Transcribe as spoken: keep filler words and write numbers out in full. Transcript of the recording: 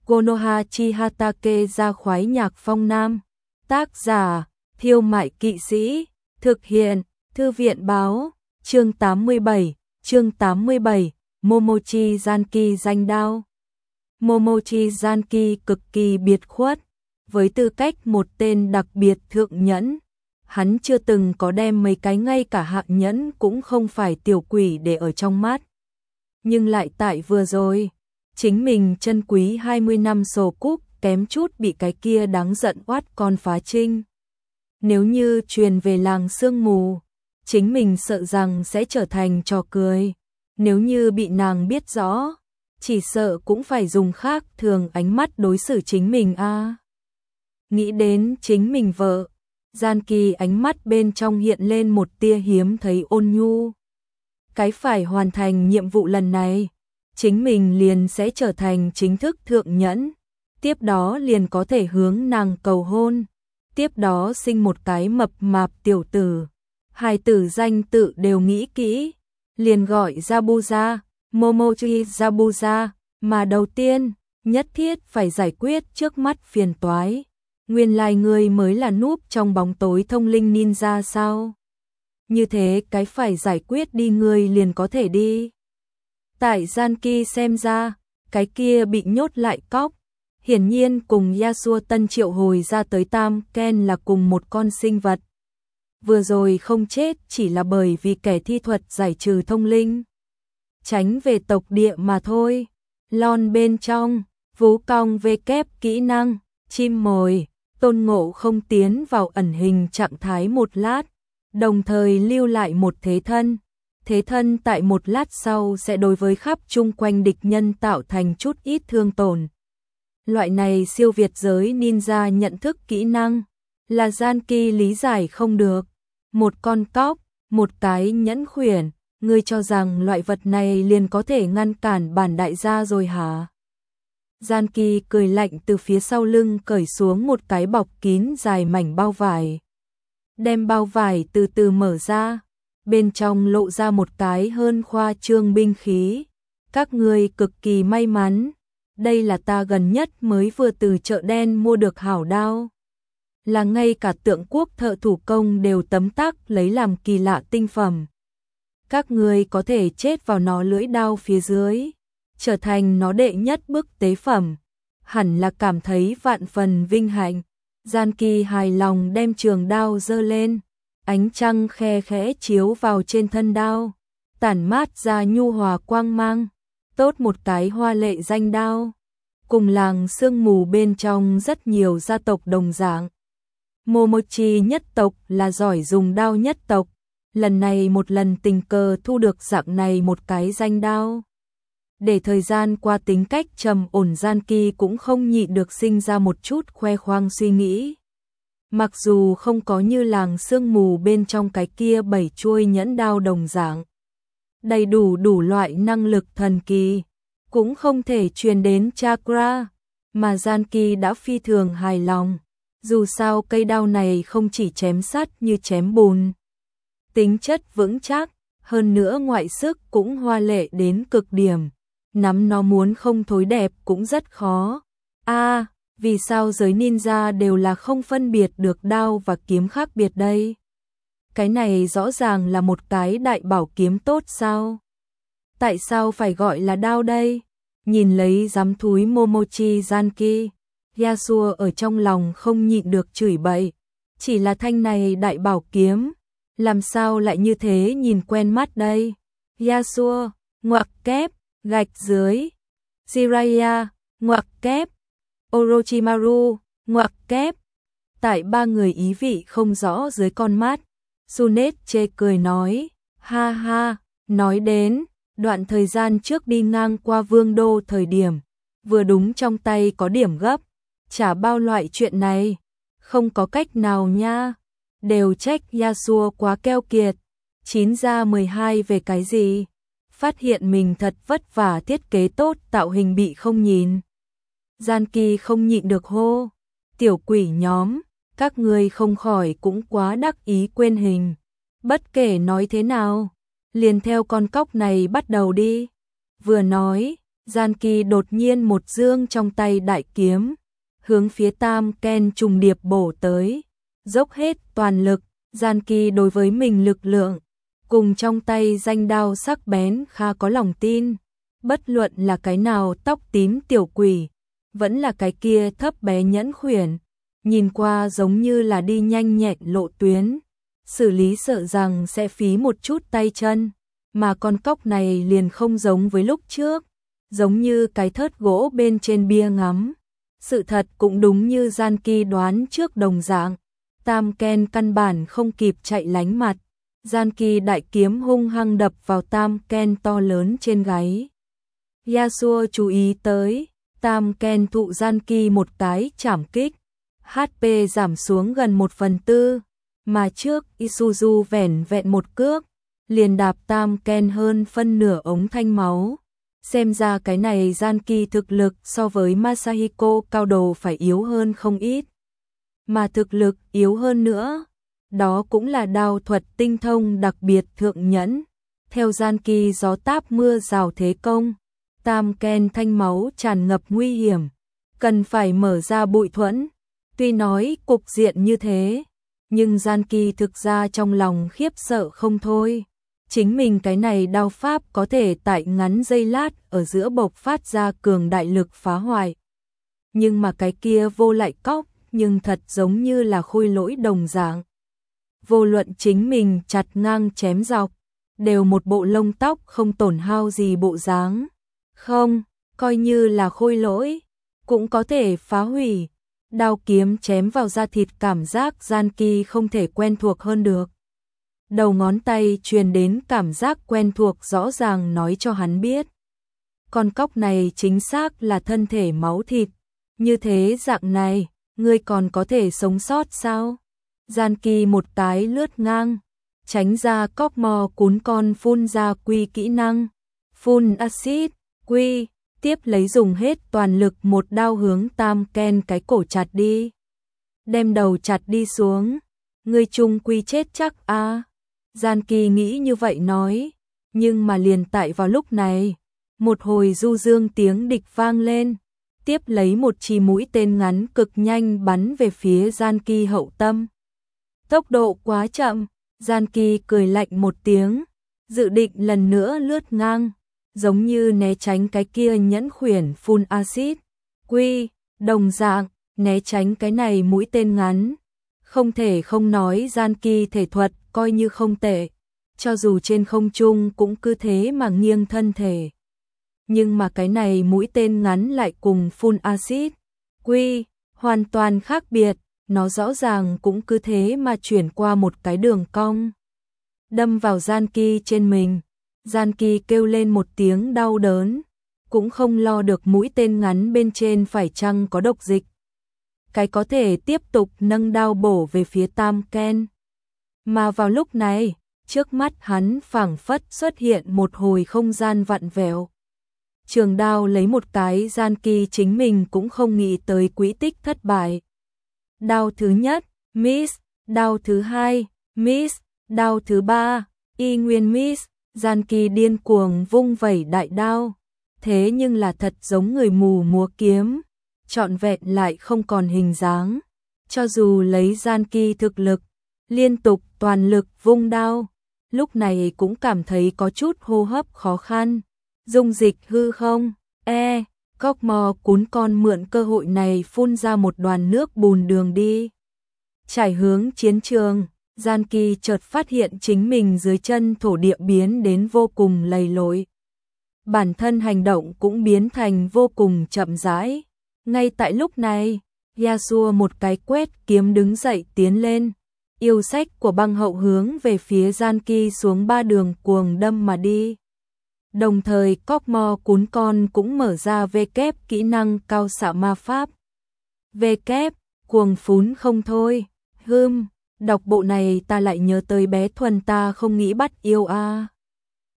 Konoha Chihatake ra khoái nhạc phong nam. Tác giả, Thiêu Mại Kỵ Sĩ. Thực hiện, Thư viện báo. Chương tám mươi bảy, chương tám mươi bảy, Momochi Zanki danh đao. Momochi Zanki cực kỳ biệt khuất. Với tư cách một tên đặc biệt thượng nhẫn, hắn chưa từng có đem mấy cái ngay cả hạng nhẫn cũng không phải tiểu quỷ để ở trong mắt. Nhưng lại tại vừa rồi, chính mình chân quý hai mươi năm sổ cúc kém chút bị cái kia đáng giận oát con phá trinh. Nếu như truyền về làng sương mù, chính mình sợ rằng sẽ trở thành trò cười. Nếu như bị nàng biết rõ, chỉ sợ cũng phải dùng khác thường ánh mắt đối xử chính mình a. À. Nghĩ đến chính mình vợ, Gian Kỳ ánh mắt bên trong hiện lên một tia hiếm thấy ôn nhu. Cái phải hoàn thành nhiệm vụ lần này, chính mình liền sẽ trở thành chính thức thượng nhẫn, tiếp đó liền có thể hướng nàng cầu hôn, tiếp đó sinh một cái mập mạp tiểu tử. Hai tử danh tự đều nghĩ kỹ, liền gọi Zabuza, Momochi Zabuza, mà đầu tiên, nhất thiết phải giải quyết trước mắt phiền toái. Nguyên lai ngươi mới là núp trong bóng tối thông linh ninja sao? Như thế cái phải giải quyết đi ngươi liền có thể đi. Tại Zanki xem ra, cái kia bị nhốt lại cóc, hiển nhiên cùng Yasuo Tân triệu hồi ra tới Tam Ken là cùng một con sinh vật. Vừa rồi không chết chỉ là bởi vì kẻ thi thuật giải trừ thông linh, tránh về tộc địa mà thôi. Lon bên trong, vú cong vê kép kỹ năng, chim mồi, Tôn Ngộ không tiến vào ẩn hình trạng thái một lát, đồng thời lưu lại một thế thân. Thế thân tại một lát sau sẽ đối với khắp chung quanh địch nhân tạo thành chút ít thương tổn. Loại này siêu việt giới ninja nhận thức kỹ năng, là Zanki lý giải không được. Một con cóc, một cái nhẫn khuyển, ngươi cho rằng loại vật này liền có thể ngăn cản bản đại gia rồi hả? Zanki cười lạnh từ phía sau lưng cởi xuống một cái bọc kín dài mảnh bao vải. Đem bao vải từ từ mở ra, bên trong lộ ra một cái hơn khoa trương binh khí. Các ngươi cực kỳ may mắn, đây là ta gần nhất mới vừa từ chợ đen mua được hảo đao. Là ngay cả tượng quốc thợ thủ công đều tấm tắc lấy làm kỳ lạ tinh phẩm. Các ngươi có thể chết vào nó lưỡi đao phía dưới, trở thành nó đệ nhất bức tế phẩm, hẳn là cảm thấy vạn phần vinh hạnh. Zanki hài lòng đem trường đao giơ lên, ánh trăng khe khẽ chiếu vào trên thân đao, tản mát ra nhu hòa quang mang, tốt một cái hoa lệ danh đao. Cùng làng sương mù bên trong rất nhiều gia tộc đồng dạng. Momochi nhất tộc là giỏi dùng đao nhất tộc, lần này một lần tình cờ thu được dạng này một cái danh đao. Để thời gian qua tính cách trầm ổn Zanki cũng không nhịn được sinh ra một chút khoe khoang suy nghĩ. Mặc dù không có như làng sương mù bên trong cái kia bảy chuôi nhẫn đao đồng dạng, đầy đủ đủ loại năng lực thần kỳ, cũng không thể truyền đến chakra, mà Zanki đã phi thường hài lòng. Dù sao cây đao này không chỉ chém sắt như chém bùn, tính chất vững chắc, hơn nữa ngoại sức cũng hoa lệ đến cực điểm, nắm nó muốn không thối đẹp cũng rất khó. A, à, vì sao giới ninja đều là không phân biệt được đao và kiếm khác biệt đây? Cái này rõ ràng là một cái đại bảo kiếm tốt sao? Tại sao phải gọi là đao đây? Nhìn lấy dám thúi Momochi Zanki, Yasuo ở trong lòng không nhịn được chửi bậy. Chỉ là thanh này đại bảo kiếm, làm sao lại như thế nhìn quen mắt đây? Yasuo, ngoặc kép, gạch dưới. Jiraiya, ngoặc kép. Orochimaru, ngoặc kép. Tại ba người ý vị không rõ dưới con mắt, Tsunade cười nói, ha ha, nói đến, đoạn thời gian trước đi ngang qua Vương Đô thời điểm, vừa đúng trong tay có điểm gấp, chả bao loại chuyện này, không có cách nào nha, đều trách Yasuo quá keo kiệt, chín ra mười hai về cái gì, phát hiện mình thật vất vả thiết kế tốt tạo hình bị không nhìn. Zanki không nhịn được hô, tiểu quỷ nhóm, các ngươi không khỏi cũng quá đắc ý quên hình, bất kể nói thế nào, liền theo con cóc này bắt đầu đi. Vừa nói, Gian Kỳ đột nhiên một dương trong tay đại kiếm, hướng phía Tam Ken trùng điệp bổ tới, dốc hết toàn lực. Gian Kỳ đối với mình lực lượng, cùng trong tay danh đao sắc bén khá có lòng tin, bất luận là cái nào tóc tím tiểu quỷ, vẫn là cái kia thấp bé nhẫn khuyển, nhìn qua giống như là đi nhanh nhẹn lộ tuyến, xử lý sợ rằng sẽ phí một chút tay chân, mà con cóc này liền không giống với lúc trước, giống như cái thớt gỗ bên trên bia ngắm. Sự thật cũng đúng như Gian Kỳ đoán trước đồng dạng, Tam Ken căn bản không kịp chạy lánh mặt, Gian Kỳ đại kiếm hung hăng đập vào Tam Ken to lớn trên gáy. Yasuo chú ý tới, Tam Ken thụ Gian Kỳ một cái chảm kích, hát pê giảm xuống gần một phần tư, mà trước Isuzu vẻn vẹn một cước, liền đạp Tam Ken hơn phân nửa ống thanh máu. Xem ra cái này Gian Kỳ thực lực so với Masahiko cao đồ phải yếu hơn không ít. Mà thực lực yếu hơn nữa, đó cũng là đao thuật tinh thông đặc biệt thượng nhẫn. Theo Gian Kỳ gió táp mưa rào thế công, Tam Ken thanh máu tràn ngập nguy hiểm, cần phải mở ra bụi thuẫn. Tuy nói cục diện như thế, nhưng Gian Kỳ thực ra trong lòng khiếp sợ không thôi. Chính mình cái này đao pháp có thể tại ngắn giây lát ở giữa bộc phát ra cường đại lực phá hoại. Nhưng mà cái kia vô lại cóc, nhưng thật giống như là khôi lỗi đồng dạng. Vô luận chính mình chặt ngang chém dọc, đều một bộ lông tóc không tổn hao gì bộ dáng. Không, coi như là khôi lỗi, cũng có thể phá hủy. Đao kiếm chém vào da thịt cảm giác Gian Kỳ không thể quen thuộc hơn được. Đầu ngón tay truyền đến cảm giác quen thuộc rõ ràng nói cho hắn biết. Con cóc này chính xác là thân thể máu thịt. Như thế dạng này, ngươi còn có thể sống sót sao? Gian Kỳ một cái lướt ngang, tránh ra cóc mò cún con phun ra quy kỹ năng. Phun axit, quy, tiếp lấy dùng hết toàn lực một đao hướng Tam Ken cái cổ chặt đi. Đem đầu chặt đi xuống, ngươi chung quy chết chắc a. À. Gian Kỳ nghĩ như vậy nói, nhưng mà liền tại vào lúc này, một hồi du dương tiếng địch vang lên, tiếp lấy một chi mũi tên ngắn cực nhanh bắn về phía Gian Kỳ hậu tâm. Tốc độ quá chậm, Gian Kỳ cười lạnh một tiếng, dự định lần nữa lướt ngang, giống như né tránh cái kia nhẫn khuyển phun axit, quy, đồng dạng, né tránh cái này mũi tên ngắn. Không thể không nói Gian Kỳ thể thuật coi như không tệ, cho dù trên không trung cũng cứ thế mà nghiêng thân thể. Nhưng mà cái này mũi tên ngắn lại cùng phun axit, quy, hoàn toàn khác biệt, nó rõ ràng cũng cứ thế mà chuyển qua một cái đường cong. Đâm vào Gian Kỳ trên mình, Gian Kỳ kêu lên một tiếng đau đớn, cũng không lo được mũi tên ngắn bên trên phải chăng có độc dịch. Cái có thể tiếp tục nâng đao bổ về phía Tam Ken. Mà vào lúc này, trước mắt hắn phảng phất xuất hiện một hồi không gian vặn vẹo. Trường đao lấy một cái Gian Kỳ chính mình cũng không nghĩ tới quỹ tích thất bại. Đao thứ nhất, miss, đao thứ hai, miss, đao thứ ba, y nguyên miss, Gian Kỳ điên cuồng vung vẩy đại đao. Thế nhưng là thật giống người mù múa kiếm, trọn vẹn lại không còn hình dáng. Cho dù lấy Gian Kỳ thực lực, liên tục toàn lực vung đao, lúc này cũng cảm thấy có chút hô hấp khó khăn. Dung dịch hư không, e, cóc mò cún con mượn cơ hội này phun ra một đoàn nước bùn đường đi. Trải hướng chiến trường, Gian Kỳ chợt phát hiện chính mình dưới chân thổ địa biến đến vô cùng lầy lội. Bản thân hành động cũng biến thành vô cùng chậm rãi. Ngay tại lúc này, Yasuo một cái quét kiếm đứng dậy tiến lên. Yêu sách của băng hậu hướng về phía Gian Kỳ xuống ba đường cuồng đâm mà đi. Đồng thời cóc mò cún con cũng mở ra V kép kỹ năng cao xạ ma pháp. V kép, cuồng phún không thôi. Hưm, đọc bộ này ta lại nhớ tới bé Thuần ta không nghĩ bắt yêu a. À.